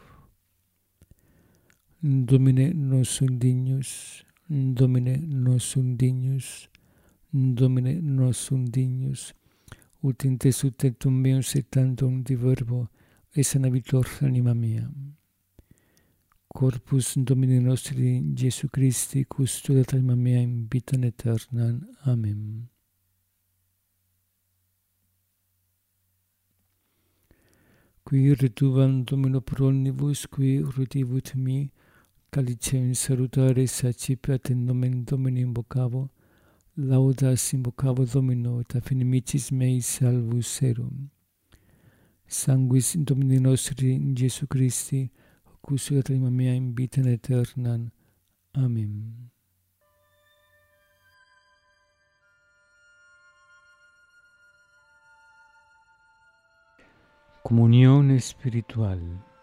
Domine nos dignus, Domine nos dignus, Domine nos dignus, ut in te sutentum meum et tantum di verbo, et sanabitur anima mea. Corpus Domini nostri Jesu Christi, custodet anima mea in vitam aeternam. Amen. Qui retuvam Domino pro omnibus, qui retivut mi, calicem salutare accipiat in nomen Domini invocavo, laudas invocavo Domino, et af inimicis meis salvus erum. Sanguis Domini nostri Jesu Christi, custodet anima mea in vitam aeternam. Amen. Comunión espiritual.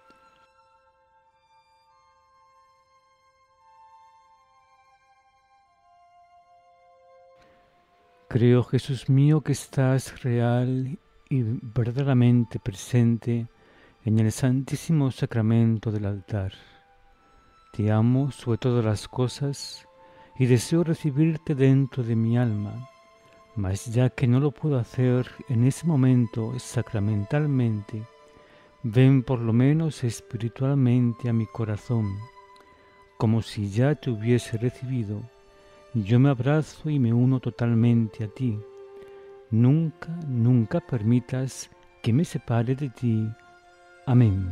Creo, Jesús mío, que estás real y verdaderamente presente en el santísimo sacramento del altar. Te amo sobre todas las cosas y deseo recibirte dentro de mi alma, mas ya que no lo puedo hacer en ese momento sacramentalmente, ven por lo menos espiritualmente a mi corazón, como si ya te hubiese recibido. Yo me abrazo y me uno totalmente a ti. Nunca, nunca permitas que me separe de ti. Amén.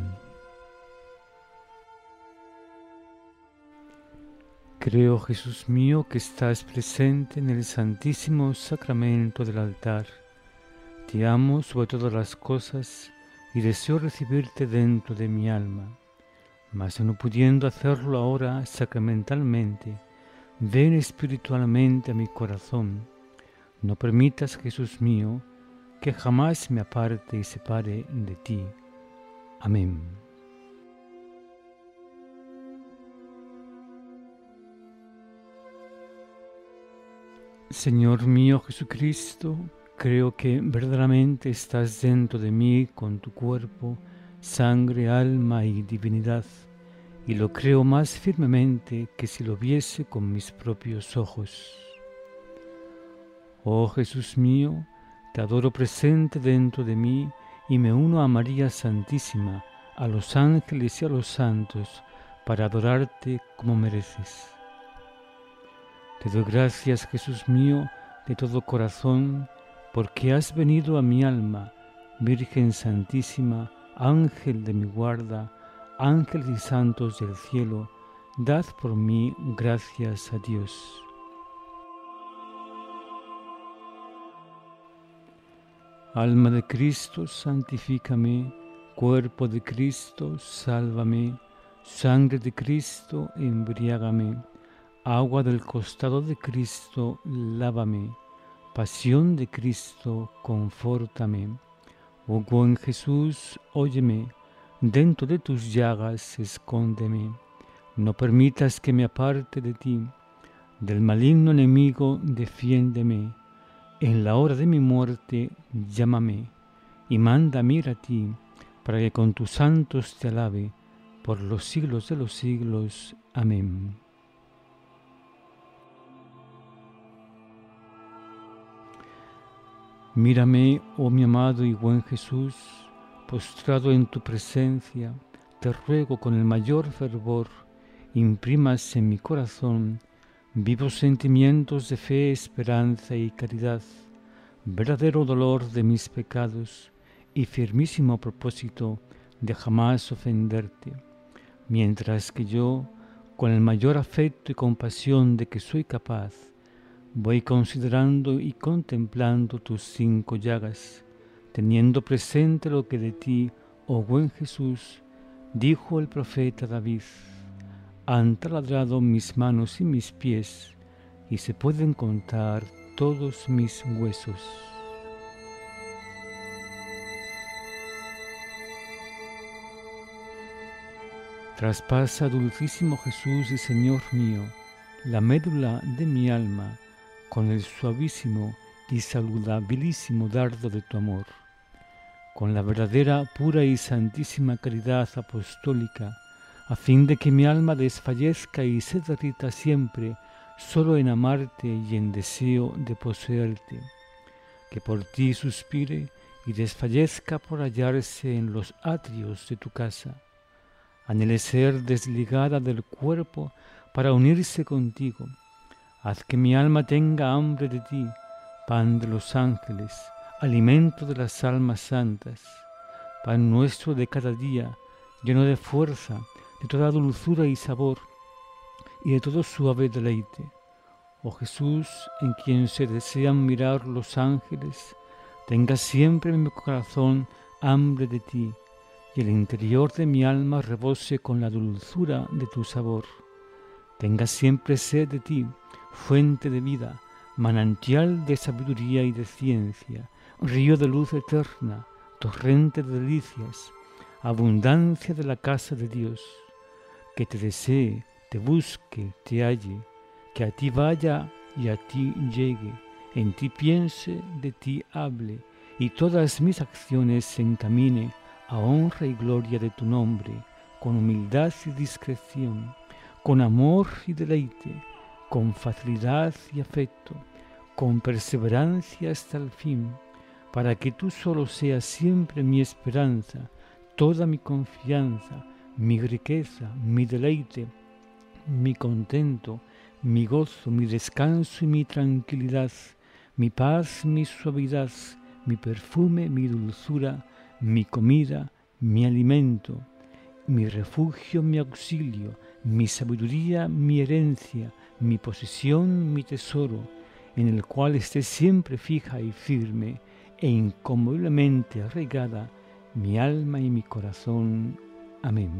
Creo, Jesús mío, que estás presente en el santísimo sacramento del altar. Te amo sobre todas las cosas y deseo recibirte dentro de mi alma. Mas no pudiendo hacerlo ahora sacramentalmente, ven espiritualmente a mi corazón. No permitas, Jesús mío, que jamás me aparte y separe de ti. Amén. Señor mío Jesucristo, creo que verdaderamente estás dentro de mí con tu cuerpo, sangre, alma y divinidad, y lo creo más firmemente que si lo viese con mis propios ojos. Oh Jesús mío, te adoro presente dentro de mí y me uno a María Santísima, a los ángeles y a los santos, para adorarte como mereces. Te doy gracias, Jesús mío, de todo corazón, porque has venido a mi alma, Virgen Santísima, Ángel de mi guarda, ángeles y santos del cielo, dad por mí gracias a Dios. Alma de Cristo, santifícame, cuerpo de Cristo, sálvame, sangre de Cristo, embriágame, agua del costado de Cristo, lávame, pasión de Cristo, confórtame. Oh buen Jesús, óyeme, dentro de tus llagas escóndeme, no permitas que me aparte de ti, del maligno enemigo defiéndeme, en la hora de mi muerte llámame, y mándame ir a ti, para que con tus santos te alabe, por los siglos de los siglos. Amén. Mírame, oh mi amado y buen Jesús, postrado en tu presencia, te ruego con el mayor fervor, imprimas en mi corazón vivos sentimientos de fe, esperanza y caridad, verdadero dolor de mis pecados y firmísimo propósito de jamás ofenderte, mientras que yo, con el mayor afecto y compasión de que soy capaz, voy considerando y contemplando tus 5 llagas, teniendo presente lo que de ti, oh buen Jesús, dijo el profeta David: han taladrado mis manos y mis pies, y se pueden contar todos mis huesos. Traspasa, dulcísimo Jesús y Señor mío, la médula de mi alma, con el suavísimo y saludabilísimo dardo de tu amor, con la verdadera, pura y santísima caridad apostólica, a fin de que mi alma desfallezca y se derrita siempre solo en amarte y en deseo de poseerte, que por ti suspire y desfallezca por hallarse en los atrios de tu casa, anhele ser desligada del cuerpo para unirse contigo. Haz que mi alma tenga hambre de ti, pan de los ángeles, alimento de las almas santas, pan nuestro de cada día, lleno de fuerza, de toda dulzura y sabor, y de todo suave deleite. Oh Jesús, en quien se desean mirar los ángeles, tenga siempre en mi corazón hambre de ti, y el interior de mi alma rebose con la dulzura de tu sabor. Tenga siempre sed de ti, fuente de vida, manantial de sabiduría y de ciencia, río de luz eterna, torrente de delicias, abundancia de la casa de Dios. Que te desee, te busque, te halle, que a ti vaya y a ti llegue, en ti piense, de ti hable, y todas mis acciones se encamine a honra y gloria de tu nombre, con humildad y discreción, con amor y deleite, con facilidad y afecto, con perseverancia hasta el fin, para que tú solo seas siempre mi esperanza, toda mi confianza, mi riqueza, mi deleite, mi contento, mi gozo, mi descanso y mi tranquilidad, mi paz, mi suavidad, mi perfume, mi dulzura, mi comida, mi alimento, mi refugio, mi auxilio, mi sabiduría, mi herencia, mi posesión, mi tesoro, en el cual esté siempre fija y firme e inconmoviblemente arraigada mi alma y mi corazón. Amén.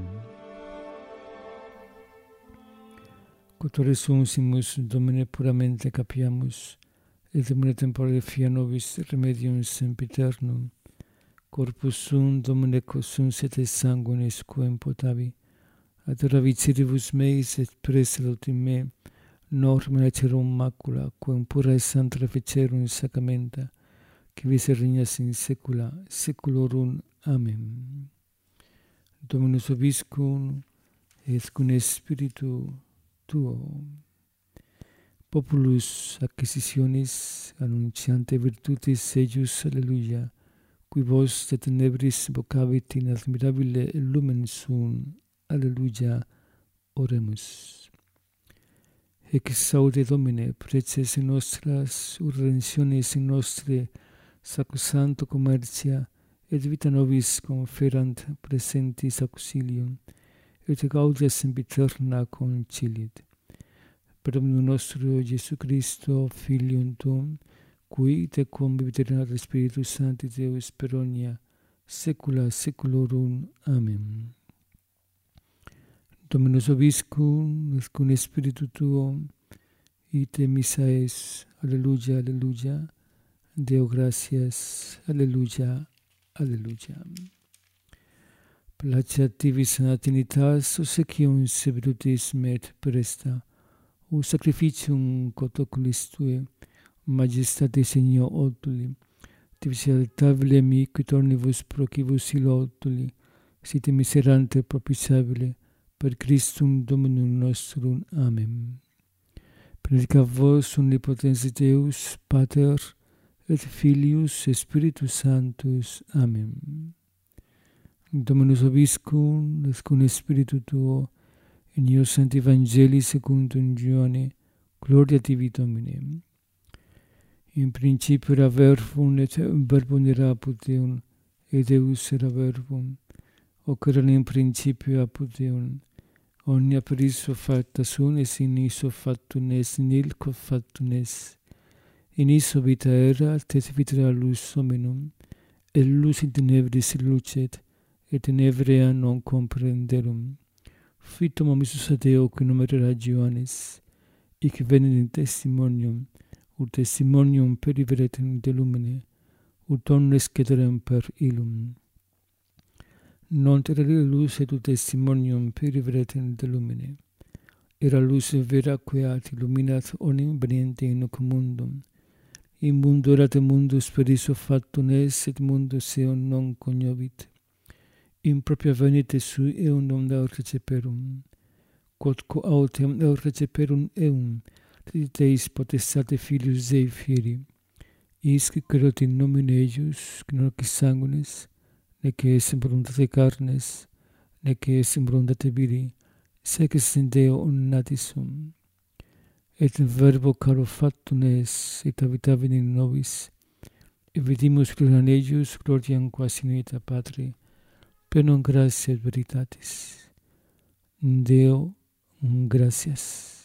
Quod sumus Domine puramente capiamus, et Domine tempore fia nobis remedium sempiternum, corpus sum Domine quosum sete sanguinis quem potavi, ad raviciribus meis et preselut in me, norma acerum macula, quem pura et santa reficerum sacramenta, qui vis regnas in saecula saeculorum. Amen. Dominus vobiscum, et cum spiritu tuo. Populus acquisitionis annunciante virtutis eius, alleluia, qui vos de tenebris vocavit in admirabile lumen suum, alleluia. Oremus. Exaude Domine preces nostras, redentionis in nostre sacrosanto commercia, et vita nobis conferant presentis auxilium, et gaudia sempiterna concilit. Per Dominum nostro Iesu Christo, Filium Tuum, qui te convivit Spiritus Sancti Deus per omnia saecula saeculorum. Amen. Dominus vobiscum, et cum spiritu tuo, ite missa es. Alleluia, alleluia. Deo gratias. Alleluia, alleluia. Placeat tibi sana Trinitas, obsequium servitutis met presta, o sacrificium quod oculis tue, majestate Signor otuli, tibi altabile mi quid omnibus procibus ilo otuli, site miserante propiciabile, per Christum Dominum nostrum. Amen. Benedicat vos omnipotens Deus, Pater, et Filius, et Spiritus Sanctus. Amen. Dominus vobiscum, et cum Spiritu tuo, in eo Sancti Evangelii secundum Ioanne, gloria tibi Domine. In principio era verbum, et verbum era apud Deum, et Deus era verbum, hoc erat in principio apud Deum. Omnia per issue facta sunt, et in issue factum est, nil quod factum est. In issue vita erat, et vita era lux hominum, et lux in tenebris lucet, et tenebrea non comprenderum. Fitum homisus ad Deo, qui nomen era Ioannes, hic venit in testimonium, ut testimonium periveretem de lumine, ut omnes cederem per illum. Non era lux et ut testimonium periveretem de lumine. Era lux vera queat illuminat omnium veniente in hoc mundum. In mundo erat mundus per issue factum est, et mundus eum non cognovit. In propria venite sui eum non receperum. Quodque autem receperum eum, Deis potestate Filius Dei fieri. Isque creot in nomine eius, qui non hoc sanguinis, nec est in voluntate carnes, nec est in voluntate viri, sec est in Deo natis sum. Et verbo caro factum est, et habitavit in nobis, et vidimus gloriam eius, gloriam quas in vita Patri, plenum gratiae et veritatis. Deo, gratias.